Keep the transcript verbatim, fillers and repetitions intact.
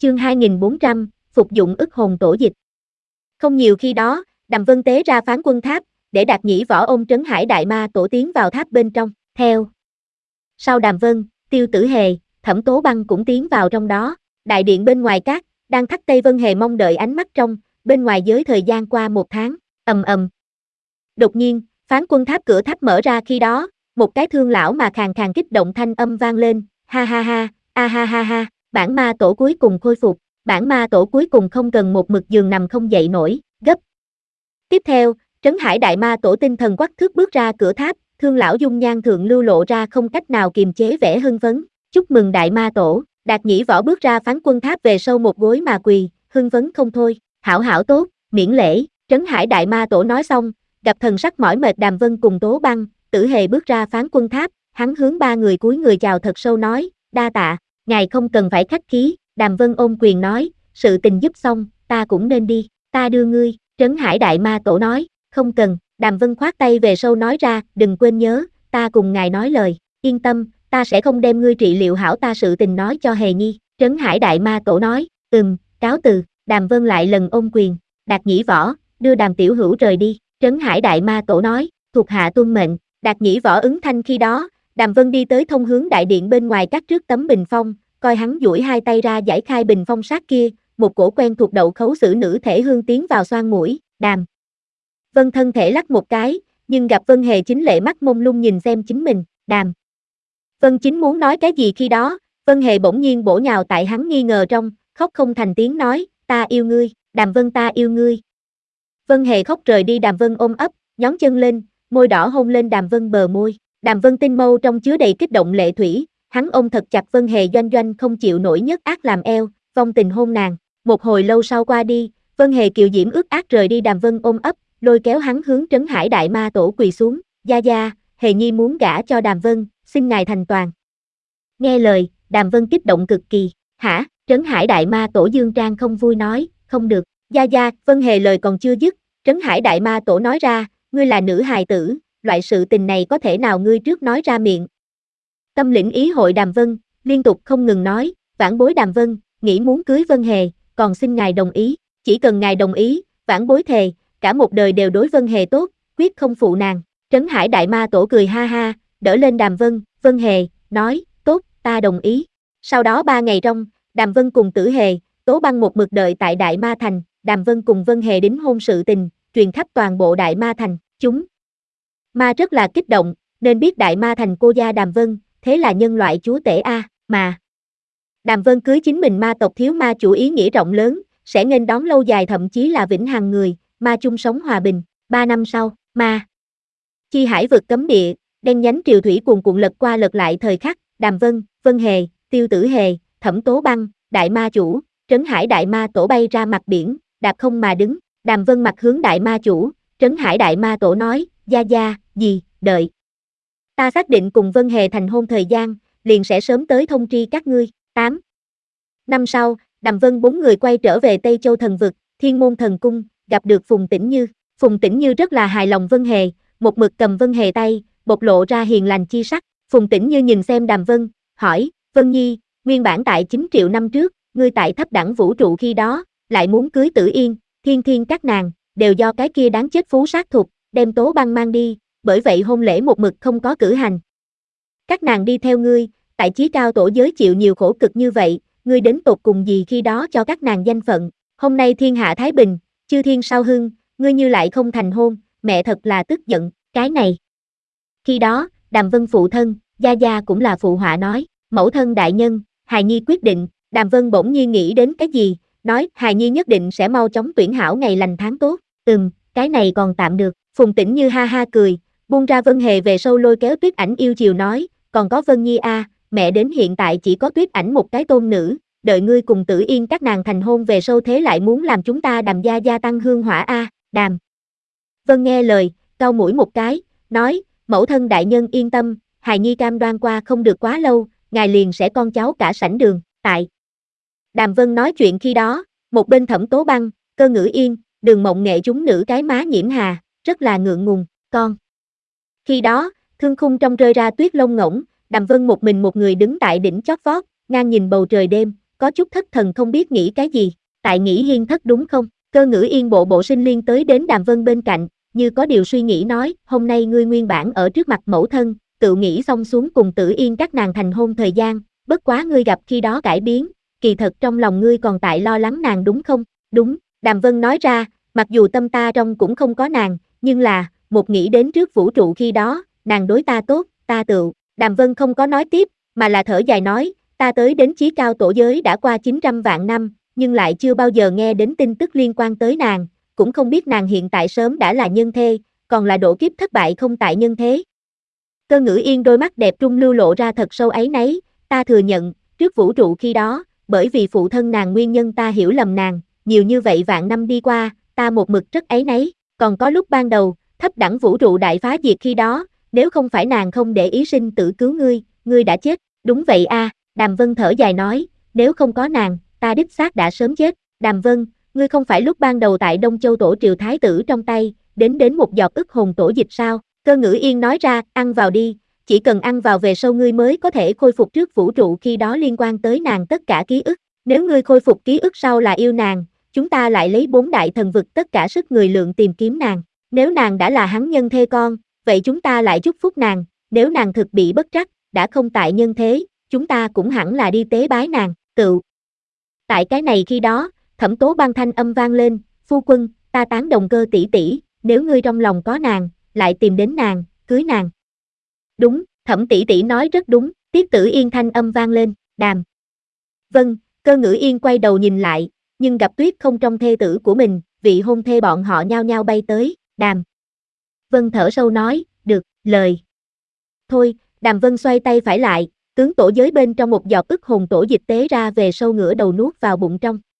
Chương hai nghìn bốn trăm, phục dụng ức hồn tổ dịch. Không nhiều khi đó, Đàm Vân tế ra phán quân tháp, để Đạt Nhĩ Võ ôm Trấn Hải Đại Ma Tổ tiến vào tháp bên trong, theo. Sau Đàm Vân, Tiêu Tử Hề, Thẩm Tố Băng cũng tiến vào trong đó, đại điện bên ngoài cát, đang thắt Tây Vân Hề mong đợi ánh mắt trong, bên ngoài giới thời gian qua một tháng, ầm ầm. Đột nhiên, phán quân tháp cửa tháp mở ra khi đó, một cái thương lão mà khàn khàn kích động thanh âm vang lên, ha ha ha, a ha ha ha, bản ma tổ cuối cùng khôi phục, bản ma tổ cuối cùng không cần một mực giường nằm không dậy nổi, gấp. Tiếp theo, Trấn Hải Đại Ma Tổ tinh thần quắc thước bước ra cửa tháp, thương lão dung nhan thượng lưu lộ ra không cách nào kiềm chế vẻ hưng phấn, chúc mừng Đại Ma Tổ, Đạt Nhĩ Võ bước ra phán quân tháp về sâu một gối mà quỳ, hưng phấn không thôi, hảo hảo tốt, miễn lễ, Trấn Hải Đại Ma Tổ nói xong, gặp thần sắc mỏi mệt Đàm Vân cùng Tố Băng, Tử Hề bước ra phán quân tháp, hắn hướng ba người cúi người chào thật sâu nói, đa tạ, ngài không cần phải khách khí, Đàm Vân ôm quyền nói, sự tình giúp xong, ta cũng nên đi, ta đưa ngươi, Trấn Hải Đại Ma Tổ nói, không cần, Đàm Vân khoát tay về sâu nói ra, đừng quên nhớ, ta cùng ngài nói lời, yên tâm, ta sẽ không đem ngươi trị liệu hảo ta sự tình nói cho Hề Nhi, Trấn Hải Đại Ma Tổ nói, ừm, cáo từ, Đàm Vân lại lần ôm quyền, Đạt Nhĩ Võ, đưa Đàm Tiểu Hữu rời đi, Trấn Hải Đại Ma Tổ nói, thuộc hạ tuân mệnh, Đạt Nhĩ Võ ứng thanh khi đó, Đàm Vân đi tới thông hướng đại điện bên ngoài các trước tấm bình phong, coi hắn duỗi hai tay ra giải khai bình phong sát kia, một cổ quen thuộc đậu khấu xử nữ thể hương tiến vào xoang mũi, Đàm Vân thân thể lắc một cái, nhưng gặp Vân Hề chính lệ mắt mông lung nhìn xem chính mình, Đàm Vân chính muốn nói cái gì khi đó, Vân Hề bỗng nhiên bổ nhào tại hắn nghi ngờ trong, khóc không thành tiếng nói, ta yêu ngươi, Đàm Vân ta yêu ngươi. Vân Hề khóc rời đi Đàm Vân ôm ấp, nhón chân lên, môi đỏ hôn lên Đàm Vân bờ môi, Đàm Vân tinh mâu trong chứa đầy kích động lệ thủy, hắn ôm thật chặt Vân Hề doanh doanh không chịu nổi nhất ác làm eo, vong tình hôn nàng, một hồi lâu sau qua đi, Vân Hề kiều diễm ướt át rời đi Đàm Vân ôm ấp, lôi kéo hắn hướng Trấn Hải Đại Ma Tổ quỳ xuống, gia gia, Hề Nhi muốn gả cho Đàm Vân, xin ngài thành toàn. Nghe lời, Đàm Vân kích động cực kỳ, hả, Trấn Hải Đại Ma Tổ dương trang không vui nói, không được, gia gia, Vân Hề lời còn chưa dứt, Trấn Hải Đại Ma Tổ nói ra, ngươi là nữ hài tử, loại sự tình này có thể nào ngươi trước nói ra miệng. Tâm lĩnh ý hội Đàm Vân, liên tục không ngừng nói, vãn bối Đàm Vân, nghĩ muốn cưới Vân Hề, còn xin ngài đồng ý, chỉ cần ngài đồng ý, vãn bối thề, cả một đời đều đối Vân Hề tốt, quyết không phụ nàng. Trấn Hải Đại Ma Tổ cười ha ha, đỡ lên Đàm Vân, Vân Hề, nói, tốt, ta đồng ý. Sau đó ba ngày trong, Đàm Vân cùng Tử Hề, Tố Băng một mực đợi tại Đại Ma Thành, Đàm Vân cùng Vân Hề đính hôn sự tình, truyền khắp toàn bộ Đại Ma Thành, chúng ma rất là kích động, nên biết Đại Ma Thành cô gia Đàm Vân, thế là nhân loại chúa tể A, mà. Đàm Vân cưới chính mình ma tộc thiếu ma chủ ý nghĩa rộng lớn, sẽ nghênh đón lâu dài thậm chí là vĩnh hằng người, ma chung sống hòa bình, ba năm sau, ma. Chi hải vực cấm địa, đen nhánh triều thủy cuồn cuộn lật qua lật lại thời khắc, Đàm Vân, Vân Hề, Tiêu Tử Hề, Thẩm Tố Băng, Đại Ma Chủ, Trấn Hải Đại Ma Tổ bay ra mặt biển, đạp không mà đứng, Đàm Vân mặt hướng Đại Ma Chủ, Trấn Hải Đại Ma Tổ nói, gia gia, gì, đợi. Ta xác định cùng Vân Hề thành hôn thời gian, liền sẽ sớm tới thông tri các ngươi, tám. Năm sau, Đàm Vân bốn người quay trở về Tây Châu Thần Vực, Thiên Môn Thần Cung, gặp được Phùng Tĩnh Như, Phùng Tĩnh Như rất là hài lòng Vân Hề, một mực cầm Vân Hề tay, bộc lộ ra hiền lành chi sắc, Phùng Tĩnh Như nhìn xem Đàm Vân, hỏi, Vân Nhi, nguyên bản tại chín triệu năm trước, ngươi tại thấp đẳng vũ trụ khi đó, lại muốn cưới Tử Yên, Thiên Thiên các nàng, đều do cái kia đáng chết phú sát thục, đem Tố Băng mang đi, bởi vậy hôn lễ một mực không có cử hành. Các nàng đi theo ngươi, tại chí cao tổ giới chịu nhiều khổ cực như vậy, ngươi đến tột cùng gì khi đó cho các nàng danh phận, hôm nay thiên hạ thái bình, chư thiên sao hưng, ngươi như lại không thành hôn, mẹ thật là tức giận, cái này. Khi đó, Đàm Vân phụ thân, gia gia cũng là phụ họa nói, mẫu thân đại nhân, hài nhi quyết định, Đàm Vân bỗng nhiên nghĩ đến cái gì, nói, hài nhi nhất định sẽ mau chóng tuyển hảo ngày lành tháng tốt, ừm, cái này còn tạm được, Phùng Tĩnh Như ha ha cười, buông ra Vân Hề về sâu lôi kéo Tuyết Ảnh yêu chiều nói, còn có Vân Nhi a, mẹ đến hiện tại chỉ có Tuyết Ảnh một cái tôn nữ, đợi ngươi cùng Tử Yên các nàng thành hôn về sâu thế lại muốn làm chúng ta Đàm gia gia tăng hương hỏa a, Đàm. Vân nghe lời, cau mũi một cái, nói, mẫu thân đại nhân yên tâm, hài nhi cam đoan qua không được quá lâu, ngài liền sẽ con cháu cả sảnh đường, tại. Đàm Vân nói chuyện khi đó, một bên Thẩm Tố Băng, Cơ Ngữ Yên, Đường Mộng Nghệ chúng nữ cái má nhiễm hà, rất là ngượng ngùng, con. Khi đó, thương khung trong rơi ra tuyết lông ngỗng, Đàm Vân một mình một người đứng tại đỉnh chót vót, ngang nhìn bầu trời đêm, có chút thất thần không biết nghĩ cái gì, tại nghĩ hiên thất đúng không? Cơ Ngữ Yên bộ bộ sinh liên tới đến Đàm Vân bên cạnh, như có điều suy nghĩ nói, hôm nay ngươi nguyên bản ở trước mặt mẫu thân, tự nghĩ xong xuống cùng Tử Yên các nàng thành hôn thời gian, bất quá ngươi gặp khi đó cải biến, kỳ thật trong lòng ngươi còn tại lo lắng nàng đúng không? Đúng, Đàm Vân nói ra, mặc dù tâm ta trong cũng không có nàng, nhưng là, một nghĩ đến trước vũ trụ khi đó, nàng đối ta tốt, ta tự, Đàm Vân không có nói tiếp, mà là thở dài nói, ta tới đến chí cao tổ giới đã qua chín trăm vạn năm, nhưng lại chưa bao giờ nghe đến tin tức liên quan tới nàng, cũng không biết nàng hiện tại sớm đã là nhân thê, còn là độ kiếp thất bại không tại nhân thế. Cơ Ngữ Yên đôi mắt đẹp trung lưu lộ ra thật sâu áy náy, ta thừa nhận, trước vũ trụ khi đó, bởi vì phụ thân nàng nguyên nhân ta hiểu lầm nàng, nhiều như vậy vạn năm đi qua, ta một mực rất áy náy, còn có lúc ban đầu, thấp đẳng vũ trụ đại phá diệt khi đó, nếu không phải nàng không để ý sinh tử cứu ngươi, ngươi đã chết, đúng vậy a, Đàm Vân thở dài nói, nếu không có nàng, ta đích xác đã sớm chết, Đàm Vân, ngươi không phải lúc ban đầu tại Đông Châu tổ triều thái tử trong tay, đến đến một giọt ức hồn tổ dịch sao, Cơ Ngữ Yên nói ra, ăn vào đi, chỉ cần ăn vào về sau ngươi mới có thể khôi phục trước vũ trụ khi đó liên quan tới nàng tất cả ký ức, nếu ngươi khôi phục ký ức sau là yêu nàng, chúng ta lại lấy bốn đại thần vực tất cả sức người lượng tìm kiếm nàng, nếu nàng đã là hắn nhân thê con, vậy chúng ta lại chúc phúc nàng, nếu nàng thực bị bất trắc, đã không tại nhân thế, chúng ta cũng hẳn là đi tế bái nàng, tự. Tại cái này khi đó, Thẩm Tố Băng thanh âm vang lên, phu quân, ta tán đồng Cơ tỷ tỷ, nếu ngươi trong lòng có nàng, lại tìm đến nàng, cưới nàng. Đúng, Thẩm tỷ tỷ nói rất đúng, Tiết Tử Yên thanh âm vang lên, Đàm. Vâng, Cơ Ngữ Yên quay đầu nhìn lại, nhưng gặp Tuyết không trong thê tử của mình, vị hôn thê bọn họ nhao nhao bay tới, Đàm. Vân thở sâu nói, được, lời. Thôi, Đàm Vân xoay tay phải lại, tướng tổ giới bên trong một giọt ức hồn tổ dịch tế ra về sâu ngửa đầu nuốt vào bụng trong.